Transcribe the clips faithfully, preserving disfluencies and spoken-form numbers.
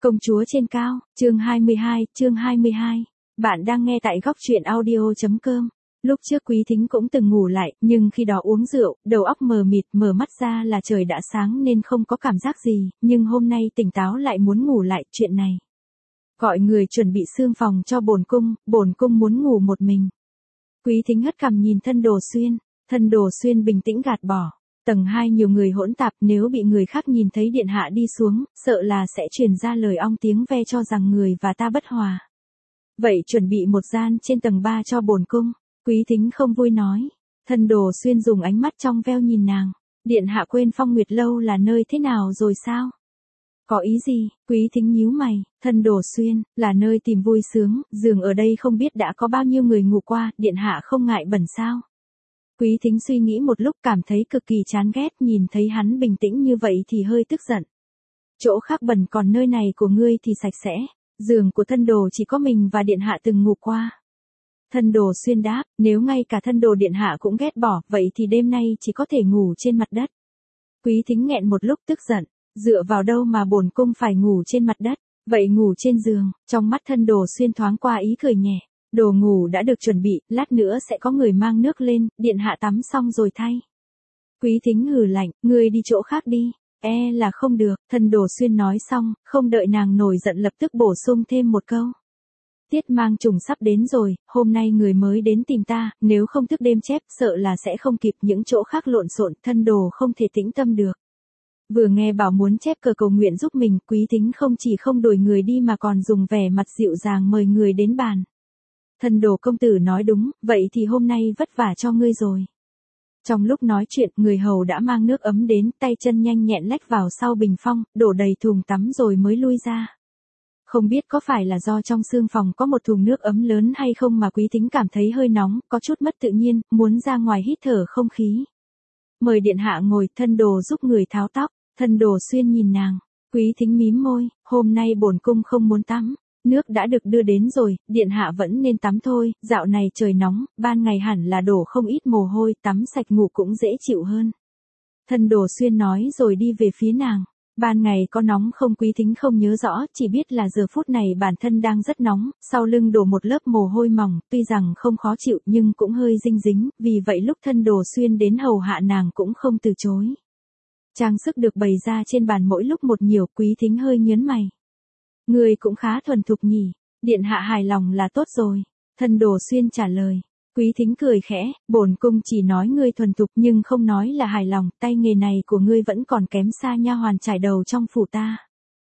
Công chúa trên cao, chương hai mươi hai, chương hai mươi hai. Bạn đang nghe tại góc truyện audio.com. Lúc trước Quý Thính cũng từng ngủ lại, nhưng khi đó uống rượu, đầu óc mờ mịt, mở mắt ra là trời đã sáng nên không có cảm giác gì, nhưng hôm nay tỉnh táo lại muốn ngủ lại chuyện này. Gọi người chuẩn bị xương phòng cho bổn cung, bổn cung muốn ngủ một mình. Quý Thính hất cằm nhìn Thân Đồ Xuyên, Thân Đồ Xuyên bình tĩnh gạt bỏ. Tầng hai nhiều người hỗn tạp, nếu bị người khác nhìn thấy điện hạ đi xuống, sợ là sẽ truyền ra lời ong tiếng ve cho rằng người và ta bất hòa. Vậy chuẩn bị một gian trên tầng ba cho bổn cung. Quý Thính không vui nói. Thân Đồ Xuyên dùng ánh mắt trong veo nhìn nàng. Điện hạ quên Phong Nguyệt Lâu là nơi thế nào rồi sao? Có ý gì? Quý Thính nhíu mày. Thân Đồ Xuyên, là nơi tìm vui sướng, giường ở đây không biết đã có bao nhiêu người ngủ qua, điện hạ không ngại bẩn sao? Quý Thính suy nghĩ một lúc cảm thấy cực kỳ chán ghét, nhìn thấy hắn bình tĩnh như vậy thì hơi tức giận. Chỗ khác bẩn còn nơi này của ngươi thì sạch sẽ, giường của Thân Đồ chỉ có mình và điện hạ từng ngủ qua. Thân Đồ Xuyên đáp, nếu ngay cả Thân Đồ điện hạ cũng ghét bỏ, vậy thì đêm nay chỉ có thể ngủ trên mặt đất. Quý Thính nghẹn một lúc tức giận, dựa vào đâu mà bổn cung phải ngủ trên mặt đất, vậy ngủ trên giường. Trong mắt Thân Đồ Xuyên thoáng qua ý cười nhẹ. Đồ ngủ đã được chuẩn bị, lát nữa sẽ có người mang nước lên, điện hạ tắm xong rồi thay. Quý Thính hừ lạnh, ngươi đi chỗ khác đi. E là không được. Thân Đồ Xuyên nói xong, không đợi nàng nổi giận lập tức bổ sung thêm một câu. Tiết mang trùng sắp đến rồi, hôm nay người mới đến tìm ta, nếu không thức đêm chép sợ là sẽ không kịp, những chỗ khác lộn xộn, Thân Đồ không thể tĩnh tâm được. Vừa nghe bảo muốn chép cờ cầu nguyện giúp mình, Quý Thính không chỉ không đuổi người đi mà còn dùng vẻ mặt dịu dàng mời người đến bàn. Thân Đồ công tử nói đúng, vậy thì hôm nay vất vả cho ngươi rồi. Trong lúc nói chuyện, người hầu đã mang nước ấm đến, tay chân nhanh nhẹn lách vào sau bình phong, đổ đầy thùng tắm rồi mới lui ra. Không biết có phải là do trong xương phòng có một thùng nước ấm lớn hay không mà Quý Thính cảm thấy hơi nóng, có chút mất tự nhiên, muốn ra ngoài hít thở không khí. Mời điện hạ ngồi, Thân Đồ giúp người tháo tóc. Thân Đồ Xuyên nhìn nàng, Quý Thính mím môi, hôm nay bổn cung không muốn tắm. Nước đã được đưa đến rồi, điện hạ vẫn nên tắm thôi, dạo này trời nóng, ban ngày hẳn là đổ không ít mồ hôi, tắm sạch ngủ cũng dễ chịu hơn. Thân Đồ Xuyên nói rồi đi về phía nàng. Ban ngày có nóng không? Quý Thính không nhớ rõ, chỉ biết là giờ phút này bản thân đang rất nóng, sau lưng đổ một lớp mồ hôi mỏng, tuy rằng không khó chịu nhưng cũng hơi dinh dính, vì vậy lúc Thân Đồ Xuyên đến hầu hạ nàng cũng không từ chối. Trang sức được bày ra trên bàn mỗi lúc một nhiều, Quý Thính hơi nhớn mày. Ngươi cũng khá thuần thục nhỉ, điện hạ hài lòng là tốt rồi. Thân Đồ Xuyên trả lời. Quý Thính cười khẽ, bổn cung chỉ nói ngươi thuần thục nhưng không nói là hài lòng, tay nghề này của ngươi vẫn còn kém xa nha hoàn trải đầu trong phủ ta.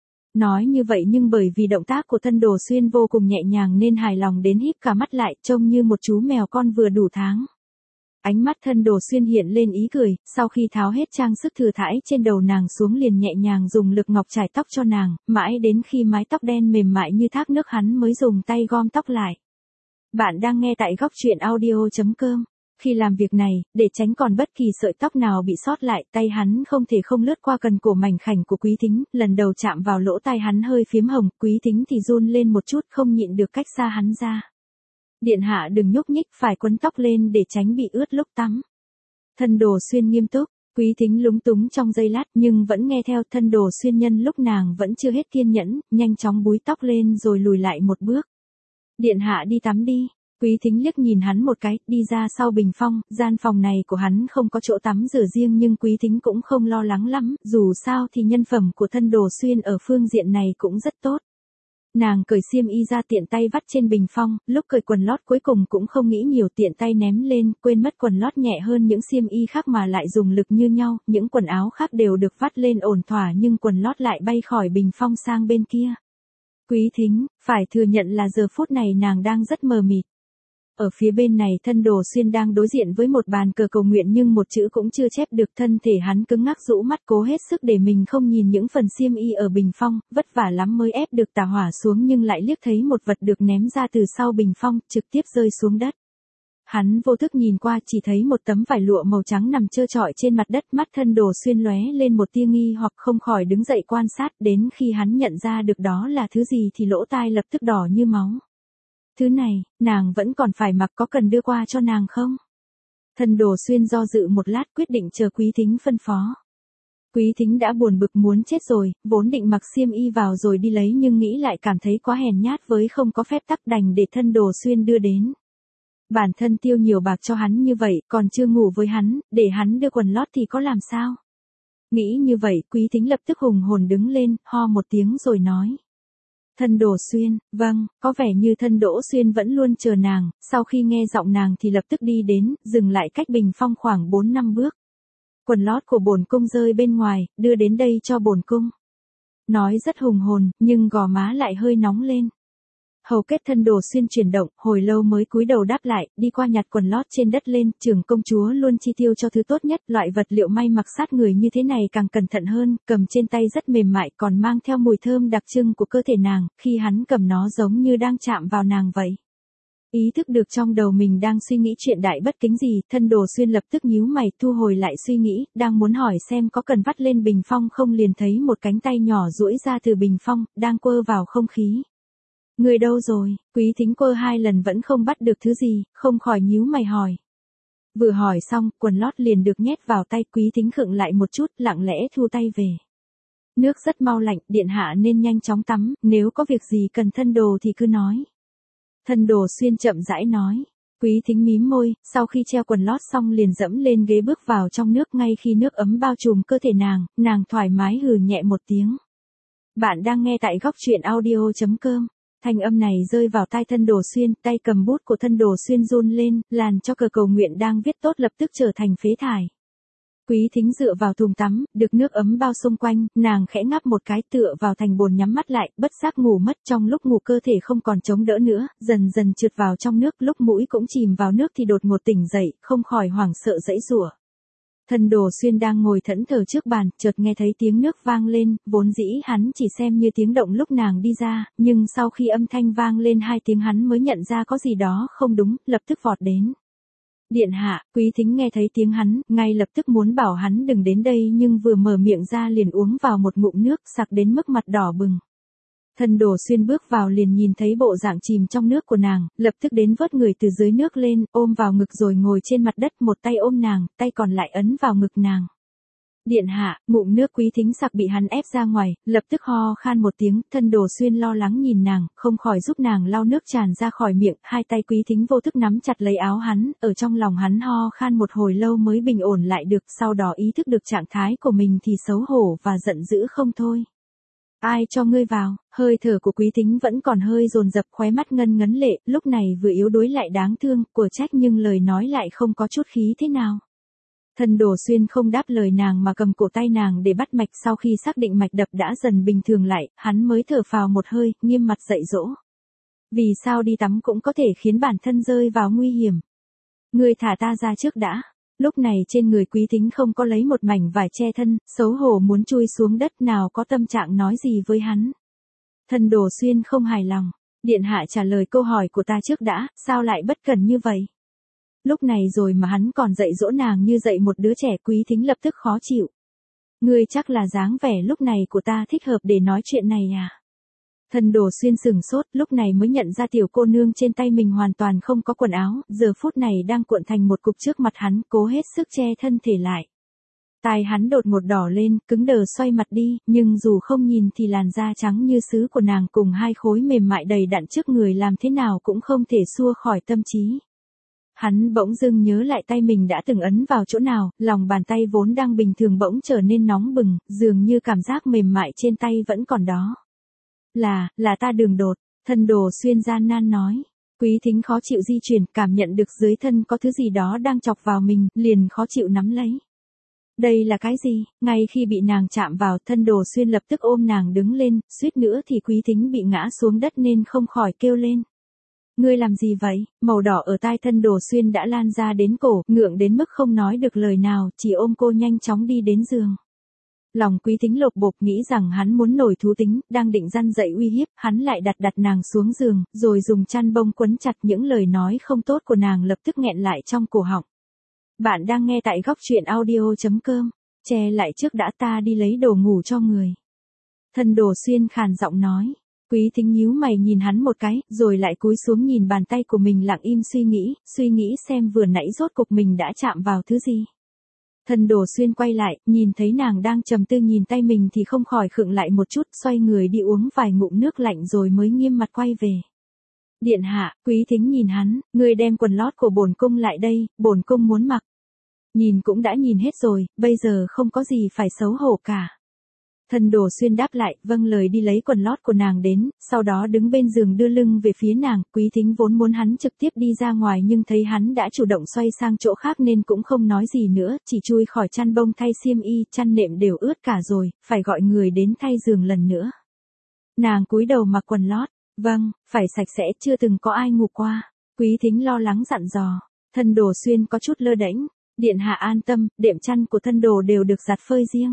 Nói như vậy nhưng bởi vì động tác của Thân Đồ Xuyên vô cùng nhẹ nhàng nên hài lòng đến híp cả mắt lại, trông như một chú mèo con vừa đủ tháng. Ánh mắt Thân Đồ Xuyên hiện lên ý cười, sau khi tháo hết trang sức thừa thãi trên đầu nàng xuống liền nhẹ nhàng dùng lực ngọc chải tóc cho nàng, mãi đến khi mái tóc đen mềm mại như thác nước hắn mới dùng tay gom tóc lại. Bạn đang nghe tại góc truyện audio.com. Khi làm việc này, để tránh còn bất kỳ sợi tóc nào bị sót lại, tay hắn không thể không lướt qua cần cổ mảnh khảnh của Quý Thính, lần đầu chạm vào lỗ tai hắn hơi phím hồng, Quý Thính thì run lên một chút không nhịn được cách xa hắn ra. Điện hạ đừng nhúc nhích, phải quấn tóc lên để tránh bị ướt lúc tắm. Thân Đồ Xuyên nghiêm túc. Quý Thính lúng túng trong giây lát nhưng vẫn nghe theo. Thân Đồ Xuyên nhân lúc nàng vẫn chưa hết kiên nhẫn, nhanh chóng búi tóc lên rồi lùi lại một bước. Điện hạ đi tắm đi. Quý Thính liếc nhìn hắn một cái, đi ra sau bình phong, gian phòng này của hắn không có chỗ tắm rửa riêng nhưng Quý Thính cũng không lo lắng lắm, dù sao thì nhân phẩm của Thân Đồ Xuyên ở phương diện này cũng rất tốt. Nàng cởi xiêm y ra tiện tay vắt trên bình phong, lúc cởi quần lót cuối cùng cũng không nghĩ nhiều tiện tay ném lên, quên mất quần lót nhẹ hơn những xiêm y khác mà lại dùng lực như nhau, những quần áo khác đều được vắt lên ổn thỏa nhưng quần lót lại bay khỏi bình phong sang bên kia. Quý Thính, phải thừa nhận là giờ phút này nàng đang rất mờ mịt. Ở phía bên này Thân Đồ Xuyên đang đối diện với một bàn cờ cầu nguyện nhưng một chữ cũng chưa chép được, thân thể hắn cứng ngắc rũ mắt cố hết sức để mình không nhìn những phần xiêm y ở bình phong, vất vả lắm mới ép được tà hỏa xuống nhưng lại liếc thấy một vật được ném ra từ sau bình phong, trực tiếp rơi xuống đất. Hắn vô thức nhìn qua chỉ thấy một tấm vải lụa màu trắng nằm trơ trọi trên mặt đất, mắt Thân Đồ Xuyên lóe lên một tia nghi hoặc không khỏi đứng dậy quan sát, đến khi hắn nhận ra được đó là thứ gì thì lỗ tai lập tức đỏ như máu. Thứ này, nàng vẫn còn phải mặc, có cần đưa qua cho nàng không? Thân Đồ Xuyên do dự một lát quyết định chờ Quý Thính phân phó. Quý Thính đã buồn bực muốn chết rồi, vốn định mặc xiêm y vào rồi đi lấy nhưng nghĩ lại cảm thấy quá hèn nhát với không có phép tắc đành để thân Đồ Xuyên đưa đến. Bản thân tiêu nhiều bạc cho hắn như vậy, còn chưa ngủ với hắn, để hắn đưa quần lót thì có làm sao? Nghĩ như vậy, Quý Thính lập tức hùng hồn đứng lên, ho một tiếng rồi nói. Thân Đồ Xuyên, vâng, có vẻ như thân Đỗ Xuyên vẫn luôn chờ nàng, sau khi nghe giọng nàng thì lập tức đi đến, dừng lại cách bình phong khoảng bốn năm bước. Quần lót của bổn cung rơi bên ngoài, đưa đến đây cho bổn cung. Nói rất hùng hồn, nhưng gò má lại hơi nóng lên. Hầu kết thân Đồ Xuyên chuyển động, hồi lâu mới cúi đầu đáp lại, đi qua nhặt quần lót trên đất lên, trưởng công chúa luôn chi tiêu cho thứ tốt nhất, loại vật liệu may mặc sát người như thế này càng cẩn thận hơn, cầm trên tay rất mềm mại còn mang theo mùi thơm đặc trưng của cơ thể nàng, khi hắn cầm nó giống như đang chạm vào nàng vậy. Ý thức được trong đầu mình đang suy nghĩ chuyện đại bất kính gì, thân Đồ Xuyên lập tức nhíu mày thu hồi lại suy nghĩ, đang muốn hỏi xem có cần vắt lên bình phong không liền thấy một cánh tay nhỏ duỗi ra từ bình phong, đang quơ vào không khí. Người đâu rồi? Quý Thính quơ hai lần vẫn không bắt được thứ gì, không khỏi nhíu mày hỏi. Vừa hỏi xong, quần lót liền được nhét vào tay, Quý Thính khựng lại một chút, lặng lẽ thu tay về. Nước rất mau lạnh, điện hạ nên nhanh chóng tắm, nếu có việc gì cần thân đồ thì cứ nói. Thân Đồ Xuyên chậm rãi nói. Quý Thính mím môi, sau khi treo quần lót xong liền dẫm lên ghế bước vào trong nước, ngay khi nước ấm bao trùm cơ thể nàng, nàng thoải mái hừ nhẹ một tiếng. Bạn đang nghe tại góc truyện audio chấm com. Thanh âm này rơi vào tai thân Đồ Xuyên, tay cầm bút của thân Đồ Xuyên run lên, làm cho cờ cầu nguyện đang viết tốt lập tức trở thành phế thải. Quý Thính dựa vào thùng tắm, được nước ấm bao xung quanh, nàng khẽ ngáp một cái tựa vào thành bồn nhắm mắt lại, bất giác ngủ mất, trong lúc ngủ cơ thể không còn chống đỡ nữa, dần dần trượt vào trong nước, lúc mũi cũng chìm vào nước thì đột ngột tỉnh dậy, không khỏi hoảng sợ giãy giụa. Thân Đồ Xuyên đang ngồi thẫn thờ trước bàn, chợt nghe thấy tiếng nước vang lên, vốn dĩ hắn chỉ xem như tiếng động lúc nàng đi ra, nhưng sau khi âm thanh vang lên hai tiếng hắn mới nhận ra có gì đó không đúng, lập tức vọt đến. Điện hạ, Quý Thính nghe thấy tiếng hắn, ngay lập tức muốn bảo hắn đừng đến đây nhưng vừa mở miệng ra liền uống vào một ngụm nước, sặc đến mức mặt đỏ bừng. Thân Đồ Xuyên bước vào liền nhìn thấy bộ dạng chìm trong nước của nàng, lập tức đến vớt người từ dưới nước lên, ôm vào ngực rồi ngồi trên mặt đất, một tay ôm nàng, tay còn lại ấn vào ngực nàng. Điện hạ, ngụm nước Quý Thính sặc bị hắn ép ra ngoài, lập tức ho khan một tiếng, thân Đồ Xuyên lo lắng nhìn nàng, không khỏi giúp nàng lau nước tràn ra khỏi miệng, hai tay Quý Thính vô thức nắm chặt lấy áo hắn, ở trong lòng hắn ho khan một hồi lâu mới bình ổn lại được, sau đó ý thức được trạng thái của mình thì xấu hổ và giận dữ không thôi. Ai cho ngươi vào? Hơi thở của Quý Thính vẫn còn hơi dồn dập, khóe mắt ngân ngấn lệ, lúc này vừa yếu đuối lại đáng thương, của trách nhưng lời nói lại không có chút khí thế nào. Thân Đồ Xuyên không đáp lời nàng mà cầm cổ tay nàng để bắt mạch, sau khi xác định mạch đập đã dần bình thường lại, hắn mới thở phào một hơi, nghiêm mặt dạy dỗ. Vì sao đi tắm cũng có thể khiến bản thân rơi vào nguy hiểm? Ngươi thả ta ra trước đã. Lúc này trên người Quý Thính không có lấy một mảnh vải che thân, xấu hổ muốn chui xuống đất, nào có tâm trạng nói gì với hắn. Thân Đồ Xuyên không hài lòng. Điện hạ trả lời câu hỏi của ta trước đã, sao lại bất cần như vậy? Lúc này rồi mà hắn còn dạy dỗ nàng như dạy một đứa trẻ, Quý Thính lập tức khó chịu. Ngươi chắc là dáng vẻ lúc này của ta thích hợp để nói chuyện này à? Thân Đồ Xuyên sừng sốt, lúc này mới nhận ra tiểu cô nương trên tay mình hoàn toàn không có quần áo, giờ phút này đang cuộn thành một cục trước mặt hắn, cố hết sức che thân thể lại. Tai hắn đột ngột đỏ lên, cứng đờ xoay mặt đi, nhưng dù không nhìn thì làn da trắng như sứ của nàng cùng hai khối mềm mại đầy đặn trước người làm thế nào cũng không thể xua khỏi tâm trí. Hắn bỗng dưng nhớ lại tay mình đã từng ấn vào chỗ nào, lòng bàn tay vốn đang bình thường bỗng trở nên nóng bừng, dường như cảm giác mềm mại trên tay vẫn còn đó. Là, là ta đường đột, thân Đồ Xuyên gian nan nói. Quý Thính khó chịu di chuyển, cảm nhận được dưới thân có thứ gì đó đang chọc vào mình, liền khó chịu nắm lấy. Đây là cái gì? Ngay khi bị nàng chạm vào, thân Đồ Xuyên lập tức ôm nàng đứng lên, suýt nữa thì Quý Thính bị ngã xuống đất nên không khỏi kêu lên. Ngươi làm gì vậy? Màu đỏ ở tai thân Đồ Xuyên đã lan ra đến cổ, ngượng đến mức không nói được lời nào, chỉ ôm cô nhanh chóng đi đến giường. Lòng Quý Thính lột bột, nghĩ rằng hắn muốn nổi thú tính, đang định răn dậy uy hiếp, hắn lại đặt đặt nàng xuống giường, rồi dùng chăn bông quấn chặt, những lời nói không tốt của nàng lập tức nghẹn lại trong cổ họng. Bạn đang nghe tại góc truyện audio chấm com, che lại trước đã, ta đi lấy đồ ngủ cho người. Thân Đồ Xuyên khàn giọng nói. Quý Thính nhíu mày nhìn hắn một cái, rồi lại cúi xuống nhìn bàn tay của mình lặng im suy nghĩ, suy nghĩ xem vừa nãy rốt cục mình đã chạm vào thứ gì. Thân Đồ Xuyên quay lại, nhìn thấy nàng đang trầm tư nhìn tay mình thì không khỏi khựng lại một chút, xoay người đi uống vài ngụm nước lạnh rồi mới nghiêm mặt quay về. Điện hạ, Quý Thính nhìn hắn, ngươi đem quần lót của bổn cung lại đây, bổn cung muốn mặc. Nhìn cũng đã nhìn hết rồi, bây giờ không có gì phải xấu hổ cả. Thân Đồ Xuyên đáp lại, vâng lời đi lấy quần lót của nàng đến, sau đó đứng bên giường đưa lưng về phía nàng. Quý Thính vốn muốn hắn trực tiếp đi ra ngoài nhưng thấy hắn đã chủ động xoay sang chỗ khác nên cũng không nói gì nữa, chỉ chui khỏi chăn bông thay xiêm y, chăn nệm đều ướt cả rồi, phải gọi người đến thay giường lần nữa. Nàng cúi đầu mặc quần lót, vâng, phải sạch sẽ, chưa từng có ai ngủ qua. Quý Thính lo lắng dặn dò. Thân Đồ Xuyên có chút lơ đễnh, điện hạ an tâm, đệm chăn của thân đồ đều được giặt phơi riêng.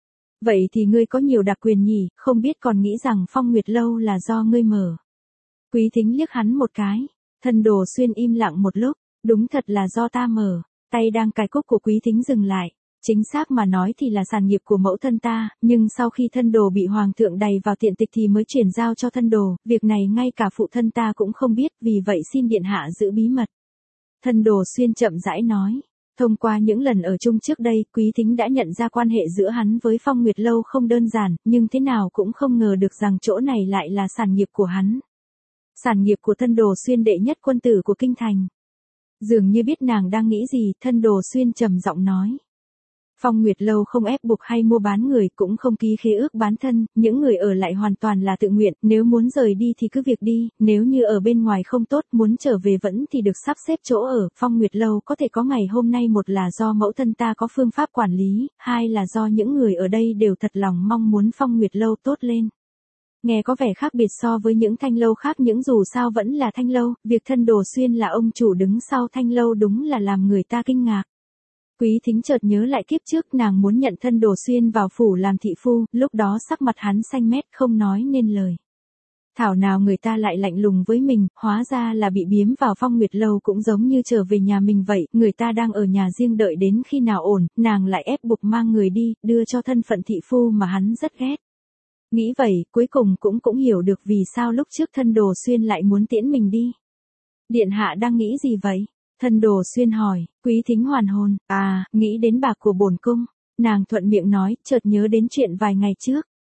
Vậy thì ngươi có nhiều đặc quyền nhỉ, không biết còn nghĩ rằng Phong Nguyệt Lâu là do ngươi mở. Quý Thính liếc hắn một cái, Thân Đồ Xuyên im lặng một lúc, đúng thật là do ta mở. Tay đang cài cúc của Quý Thính dừng lại, chính xác mà nói thì là sản nghiệp của mẫu thân ta, nhưng sau khi thân đồ bị hoàng thượng đày vào tiện tịch thì mới chuyển giao cho thân đồ, việc này ngay cả phụ thân ta cũng không biết, vì vậy xin điện hạ giữ bí mật. Thân Đồ Xuyên chậm rãi nói. Thông qua những lần ở chung trước đây, Quý Thính đã nhận ra quan hệ giữa hắn với Phong Nguyệt Lâu không đơn giản, nhưng thế nào cũng không ngờ được rằng chỗ này lại là sản nghiệp của hắn. Sản nghiệp của Thân Đồ Xuyên, đệ nhất quân tử của kinh thành. Dường như biết nàng đang nghĩ gì, Thân Đồ Xuyên trầm giọng nói. Phong Nguyệt Lâu không ép buộc hay mua bán người, cũng không ký khế ước bán thân, những người ở lại hoàn toàn là tự nguyện, nếu muốn rời đi thì cứ việc đi, nếu như ở bên ngoài không tốt, muốn trở về vẫn thì được sắp xếp chỗ ở. Phong Nguyệt Lâu có thể có ngày hôm nay một là do mẫu thân ta có phương pháp quản lý, hai là do những người ở đây đều thật lòng mong muốn Phong Nguyệt Lâu tốt lên. Nghe có vẻ khác biệt so với những thanh lâu khác, nhưng dù sao vẫn là thanh lâu, việc Thân Đồ Xuyên là ông chủ đứng sau thanh lâu đúng là làm người ta kinh ngạc. Quý Thính chợt nhớ lại kiếp trước nàng muốn nhận Thân Đồ Xuyên vào phủ làm thị phu, lúc đó sắc mặt hắn xanh mét không nói nên lời. Thảo nào người ta lại lạnh lùng với mình, hóa ra là bị biếm vào Phong Nguyệt Lâu cũng giống như trở về nhà mình vậy, người ta đang ở nhà riêng đợi đến khi nào ổn, nàng lại ép buộc mang người đi, đưa cho thân phận thị phu mà hắn rất ghét. Nghĩ vậy, cuối cùng cũng cũng hiểu được vì sao lúc trước Thân Đồ Xuyên lại muốn tiễn mình đi. Điện hạ đang nghĩ gì vậy? Thân Đồ Xuyên hỏi. Quý Thính hoàn hồn, à, nghĩ đến bạc của bổn cung. Nàng thuận miệng nói, chợt nhớ đến chuyện vài ngày trước.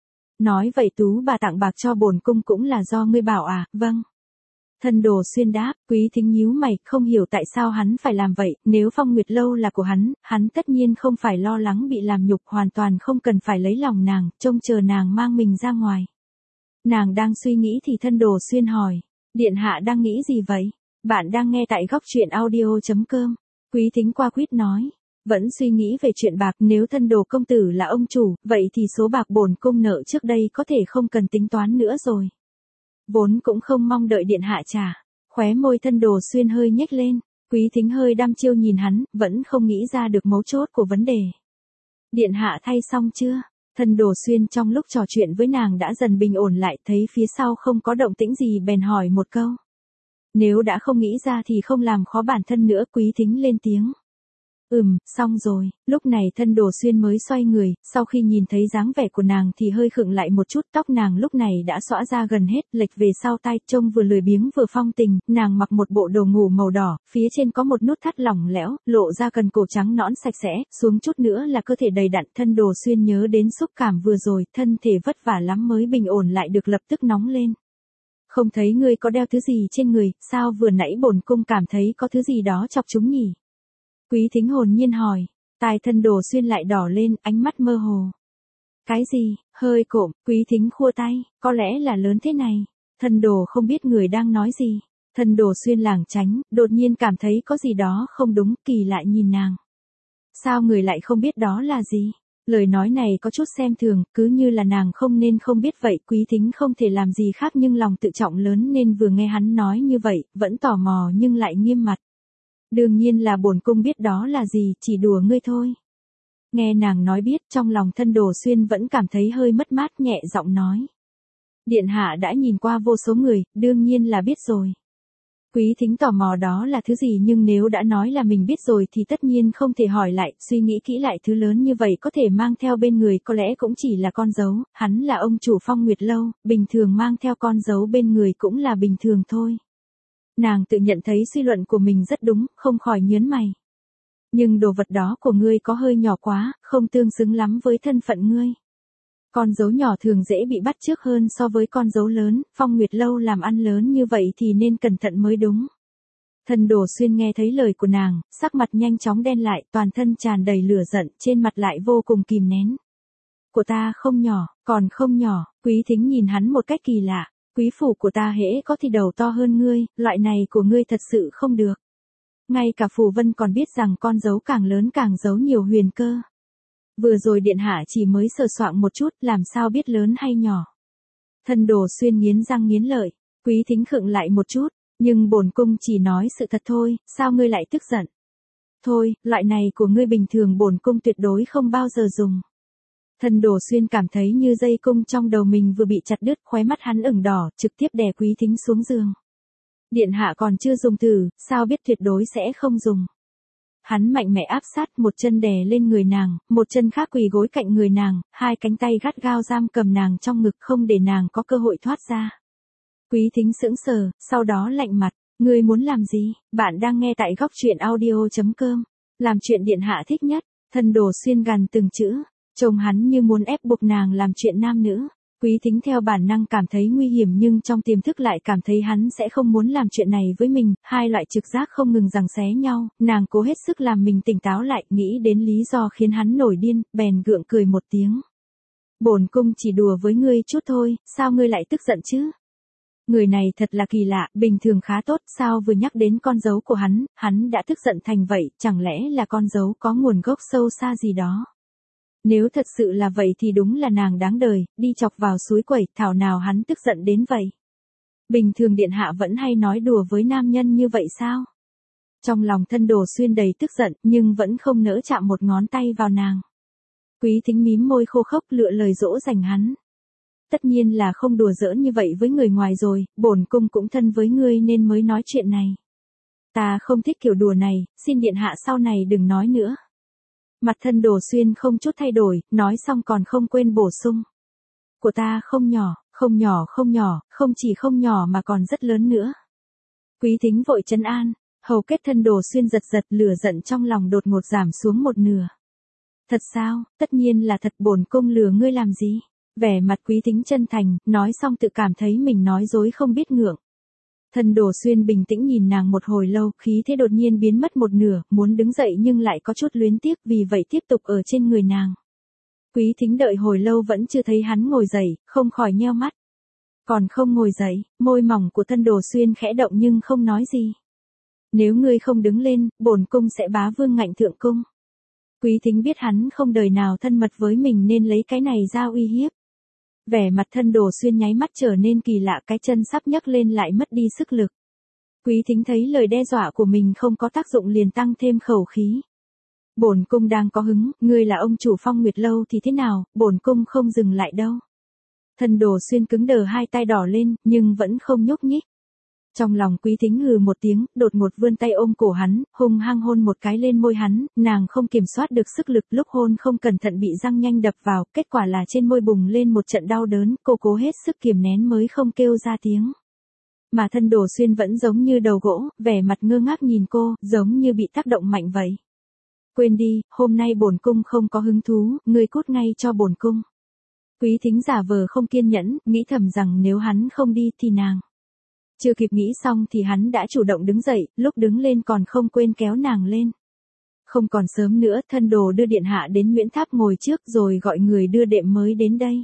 Nói vậy Tú bà tặng bạc cho bổn cung cũng là do ngươi bảo à? Vâng. Thân Đồ Xuyên đáp. Quý Thính nhíu mày, không hiểu tại sao hắn phải làm vậy, nếu Phong Nguyệt Lâu là của hắn, hắn tất nhiên không phải lo lắng bị làm nhục, hoàn toàn không cần phải lấy lòng nàng, trông chờ nàng mang mình ra ngoài. Nàng đang suy nghĩ thì Thân Đồ Xuyên hỏi, điện hạ đang nghĩ gì vậy? Bạn đang nghe tại góc truyện audio chấm com. Quý Thính qua quýt nói. Vẫn suy nghĩ về chuyện bạc, nếu Thân Đồ công tử là ông chủ, vậy thì số bạc bổn cung nợ trước đây có thể không cần tính toán nữa rồi. Vốn cũng không mong đợi điện hạ trả. Khóe môi Thân Đồ Xuyên hơi nhếch lên. Quý Thính hơi đăm chiêu nhìn hắn, vẫn không nghĩ ra được mấu chốt của vấn đề. Điện hạ thay xong chưa? Thân Đồ Xuyên trong lúc trò chuyện với nàng đã dần bình ổn lại, thấy phía sau không có động tĩnh gì bèn hỏi một câu. Nếu đã không nghĩ ra thì không làm khó bản thân nữa. Quý Thính lên tiếng. Ừm, xong rồi. Lúc này Thân Đồ Xuyên mới xoay người, sau khi nhìn thấy dáng vẻ của nàng thì hơi khựng lại một chút, tóc nàng lúc này đã xõa ra gần hết, lệch về sau tai, trông vừa lười biếng vừa phong tình, nàng mặc một bộ đồ ngủ màu đỏ, phía trên có một nút thắt lỏng lẻo, lộ ra cần cổ trắng nõn sạch sẽ, xuống chút nữa là cơ thể đầy đặn. Thân Đồ Xuyên nhớ đến xúc cảm vừa rồi, thân thể vất vả lắm mới bình ổn lại được, lập tức nóng lên. Không thấy ngươi có đeo thứ gì trên người, sao vừa nãy bổn cung cảm thấy có thứ gì đó chọc chúng nhỉ? Quý Thính hồn nhiên hỏi. Tai Thân Đồ Xuyên lại đỏ lên, ánh mắt mơ hồ. Cái gì? Hơi cộm. Quý Thính khua tay. Có lẽ là lớn thế này. Thân Đồ không biết người đang nói gì. Thân Đồ Xuyên lảng tránh, đột nhiên cảm thấy có gì đó không đúng, kỳ lại nhìn nàng. Sao người lại không biết đó là gì? Lời nói này có chút xem thường, cứ như là nàng không nên không biết vậy. Quý Thính không thể làm gì khác nhưng lòng tự trọng lớn nên vừa nghe hắn nói như vậy, vẫn tò mò nhưng lại nghiêm mặt. Đương nhiên là bổn cung biết đó là gì, chỉ đùa ngươi thôi. Nghe nàng nói biết, trong lòng Thân Đồ Xuyên vẫn cảm thấy hơi mất mát, nhẹ giọng nói. Điện hạ đã nhìn qua vô số người, đương nhiên là biết rồi. Quý Thính tò mò đó là thứ gì, nhưng nếu đã nói là mình biết rồi thì tất nhiên không thể hỏi lại, suy nghĩ kỹ lại, thứ lớn như vậy có thể mang theo bên người có lẽ cũng chỉ là con dấu, hắn là ông chủ Phong Nguyệt Lâu, bình thường mang theo con dấu bên người cũng là bình thường thôi. Nàng tự nhận thấy suy luận của mình rất đúng, không khỏi nhớn mày. Nhưng đồ vật đó của ngươi có hơi nhỏ quá, không tương xứng lắm với thân phận ngươi. Con dấu nhỏ thường dễ bị bắt chước hơn so với con dấu lớn, Phong Nguyệt Lâu làm ăn lớn như vậy thì nên cẩn thận mới đúng. Thần Đồ Xuyên nghe thấy lời của nàng, sắc mặt nhanh chóng đen lại, toàn thân tràn đầy lửa giận, trên mặt lại vô cùng kìm nén. Của ta không nhỏ, còn không nhỏ, Quý Thính nhìn hắn một cách kỳ lạ, quý phủ của ta hễ có thì đầu to hơn ngươi, loại này của ngươi thật sự không được. Ngay cả Phù Vân còn biết rằng con dấu càng lớn càng giấu nhiều huyền cơ. Vừa rồi điện hạ chỉ mới sờ soạng một chút, làm sao biết lớn hay nhỏ. Thần Đồ Xuyên nghiến răng nghiến lợi, Quý Thính khựng lại một chút, nhưng bổn cung chỉ nói sự thật thôi, sao ngươi lại tức giận? Thôi, loại này của ngươi bình thường bổn cung tuyệt đối không bao giờ dùng. Thần Đồ Xuyên cảm thấy như dây cung trong đầu mình vừa bị chặt đứt, khóe mắt hắn ửng đỏ, trực tiếp đè Quý Thính xuống giường. Điện hạ còn chưa dùng thử, sao biết tuyệt đối sẽ không dùng. Hắn mạnh mẽ áp sát, một chân đè lên người nàng, một chân khác quỳ gối cạnh người nàng, hai cánh tay gắt gao giam cầm nàng trong ngực không để nàng có cơ hội thoát ra. Quý Thính sững sờ, sau đó lạnh mặt, ngươi muốn làm gì? Bạn đang nghe tại góc truyện audio chấm com. Làm chuyện điện hạ thích nhất, Thần Đồ Xuyên gằn từng chữ, trông hắn như muốn ép buộc nàng làm chuyện nam nữ. Quý Thính theo bản năng cảm thấy nguy hiểm nhưng trong tiềm thức lại cảm thấy hắn sẽ không muốn làm chuyện này với mình, hai loại trực giác không ngừng giằng xé nhau, nàng cố hết sức làm mình tỉnh táo lại, nghĩ đến lý do khiến hắn nổi điên, bèn gượng cười một tiếng. Bổn cung chỉ đùa với ngươi chút thôi, sao ngươi lại tức giận chứ? Người này thật là kỳ lạ, bình thường khá tốt, sao vừa nhắc đến con dấu của hắn, hắn đã tức giận thành vậy, chẳng lẽ là con dấu có nguồn gốc sâu xa gì đó? Nếu thật sự là vậy thì đúng là nàng đáng đời, đi chọc vào suối quẩy, thảo nào hắn tức giận đến vậy. Bình thường điện hạ vẫn hay nói đùa với nam nhân như vậy sao? Trong lòng Thần Đồ Xuyên đầy tức giận, nhưng vẫn không nỡ chạm một ngón tay vào nàng. Quý Thính mím môi khô khốc lựa lời dỗ dành hắn. Tất nhiên là không đùa giỡn như vậy với người ngoài rồi, bổn cung cũng thân với ngươi nên mới nói chuyện này. Ta không thích kiểu đùa này, xin điện hạ sau này đừng nói nữa. Mặt Thần Đồ Xuyên không chút thay đổi, nói xong còn không quên bổ sung. Của ta không nhỏ, không nhỏ không nhỏ, không chỉ không nhỏ mà còn rất lớn nữa. Quý Thính vội trấn an, hầu kết Thần Đồ Xuyên giật giật, lửa giận trong lòng đột ngột giảm xuống một nửa. Thật sao? Tất nhiên là thật, bổn cung lừa ngươi làm gì? Vẻ mặt Quý Thính chân thành, nói xong tự cảm thấy mình nói dối không biết ngượng. Thần Đồ Xuyên bình tĩnh nhìn nàng một hồi lâu, khí thế đột nhiên biến mất một nửa, muốn đứng dậy nhưng lại có chút luyến tiếc, vì vậy tiếp tục ở trên người nàng. Quý Thính đợi hồi lâu vẫn chưa thấy hắn ngồi dậy, không khỏi nheo mắt. Còn không ngồi dậy, môi mỏng của Thần Đồ Xuyên khẽ động nhưng không nói gì. Nếu ngươi không đứng lên, bổn cung sẽ bá vương ngạnh thượng cung. Quý Thính biết hắn không đời nào thân mật với mình nên lấy cái này ra uy hiếp. Vẻ mặt Thần Đồ Xuyên nháy mắt trở nên kỳ lạ, cái chân sắp nhấc lên lại mất đi sức lực. Quý Thính thấy lời đe dọa của mình không có tác dụng liền tăng thêm khẩu khí. Bổn cung đang có hứng, ngươi là ông chủ Phong Nguyệt Lâu thì thế nào, bổn cung không dừng lại đâu. Thần Đồ Xuyên cứng đờ, hai tay đỏ lên, nhưng vẫn không nhúc nhích. Trong lòng Quý Thính hừ một tiếng, đột ngột vươn tay ôm cổ hắn, hung hăng hôn một cái lên môi hắn, nàng không kiểm soát được sức lực, lúc hôn không cẩn thận bị răng nhanh đập vào, kết quả là trên môi bùng lên một trận đau đớn, cô cố hết sức kiềm nén mới không kêu ra tiếng. Mà Thần Đồ Xuyên vẫn giống như đầu gỗ, vẻ mặt ngơ ngác nhìn cô, giống như bị tác động mạnh vậy. Quên đi, hôm nay bổn cung không có hứng thú, ngươi cút ngay cho bổn cung. Quý Thính giả vờ không kiên nhẫn, nghĩ thầm rằng nếu hắn không đi thì nàng. Chưa kịp nghĩ xong thì hắn đã chủ động đứng dậy, lúc đứng lên còn không quên kéo nàng lên. Không còn sớm nữa, Thần Đồ đưa điện hạ đến Nguyễn Tháp ngồi trước rồi gọi người đưa đệm mới đến đây.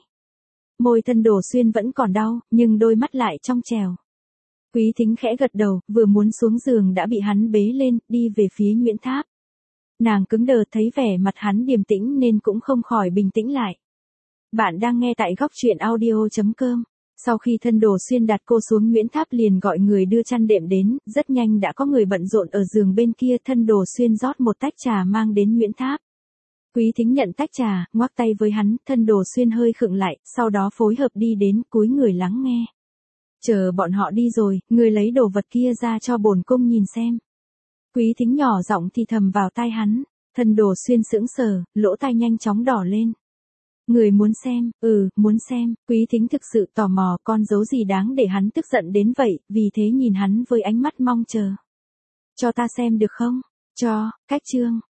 Môi Thần Đồ Xuyên vẫn còn đau, nhưng đôi mắt lại trong trèo. Quý Thính khẽ gật đầu, vừa muốn xuống giường đã bị hắn bế lên, đi về phía Nguyễn Tháp. Nàng cứng đờ, thấy vẻ mặt hắn điềm tĩnh nên cũng không khỏi bình tĩnh lại. Bạn đang nghe tại góc truyện audio chấm com. Sau khi Thần Đồ Xuyên đặt cô xuống Nguyễn Tháp liền gọi người đưa chăn đệm đến, rất nhanh đã có người bận rộn ở giường bên kia. Thần Đồ Xuyên rót một tách trà mang đến Nguyễn Tháp. Quý Thính nhận tách trà, ngoắc tay với hắn, Thần Đồ Xuyên hơi khựng lại, sau đó phối hợp đi đến, cúi người lắng nghe. Chờ bọn họ đi rồi, người lấy đồ vật kia ra cho bổn cung nhìn xem. Quý Thính nhỏ giọng thì thầm vào tai hắn, Thần Đồ Xuyên sững sờ, lỗ tai nhanh chóng đỏ lên. Người muốn xem, ừ, muốn xem, Quý Thính thực sự tò mò con dấu gì đáng để hắn tức giận đến vậy, vì thế nhìn hắn với ánh mắt mong chờ. Cho ta xem được không? Cho, cách chương.